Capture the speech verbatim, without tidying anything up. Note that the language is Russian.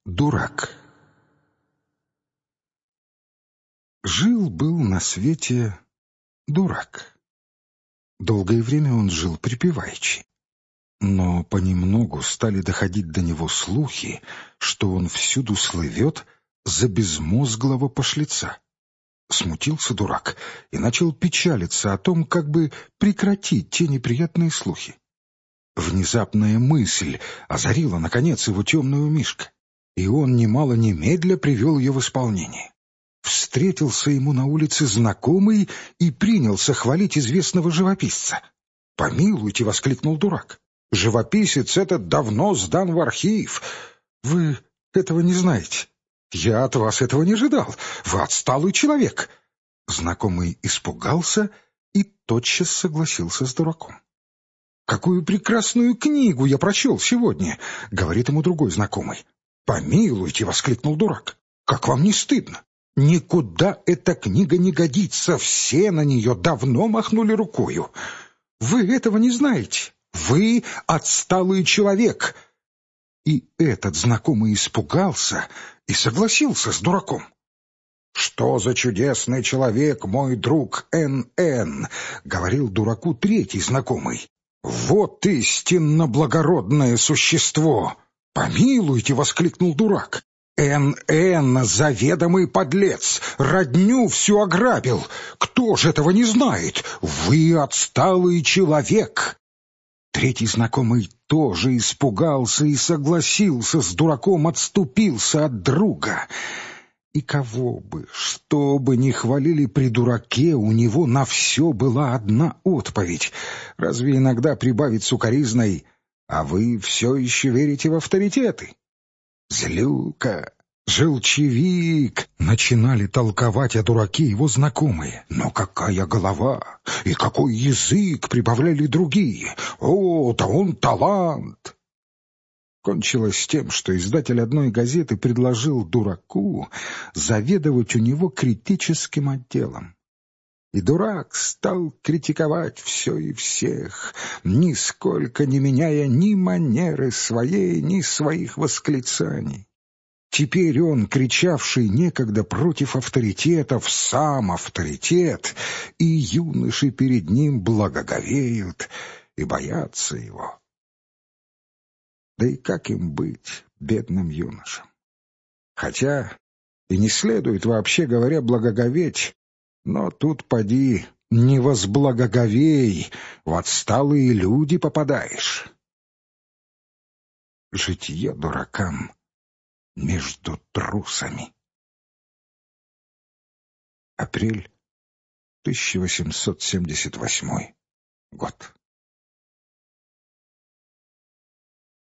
Дурак. Жил-был на свете дурак. Долгое время он жил припеваючи. Но понемногу стали доходить до него слухи, что он всюду слывет за безмозглого пошлеца. Смутился дурак и начал печалиться о том, как бы прекратить те неприятные слухи. Внезапная мысль озарила, наконец, его темную умишко, и он немало немедля привел ее в исполнение. Встретился ему на улице знакомый и принялся хвалить известного живописца. «Помилуйте!» — воскликнул дурак. «Живописец этот давно сдан в архив. Вы этого не знаете. Я от вас этого не ожидал. Вы отсталый человек». Знакомый испугался и тотчас согласился с дураком. «Какую прекрасную книгу я прочел сегодня!» — говорит ему другой знакомый. «Помилуйте!» — воскликнул дурак. «Как вам не стыдно? Никуда эта книга не годится, все на нее давно махнули рукою. Вы этого не знаете. Вы отсталый человек». И этот знакомый испугался и согласился с дураком. «Что за чудесный человек, мой друг Эн Эн!» — говорил дураку третий знакомый. «Вот истинно благородное существо!» «Помилуйте!» — воскликнул дурак. «Эн Эн — заведомый подлец, родню всю ограбил. Кто же этого не знает? Вы отсталый человек!» Третий знакомый тоже испугался и согласился с дураком, отступился от друга. И кого бы, что бы ни хвалили при дураке, у него на все была одна отповедь. Разве иногда прибавить сукоризной: «А вы все еще верите в авторитеты?» «Злюка, желчевик!» — начинали толковать о дураке его знакомые. «Но какая голова! И какой язык!» — прибавляли другие. «О, да он талант!» Кончилось тем, что издатель одной газеты предложил дураку заведовать у него критическим отделом. И дурак стал критиковать все и всех, нисколько не меняя ни манеры своей, ни своих восклицаний. Теперь он, кричавший некогда против авторитетов, сам авторитет, и юноши перед ним благоговеют и боятся его. Да и как им быть, бедным юношам? Хотя и не следует, вообще говоря, благоговеть, но тут поди не возблагоговей, в отсталые люди попадаешь. Житье дуракам между трусами. Апрель тысяча восемьсот семьдесят восьмой год.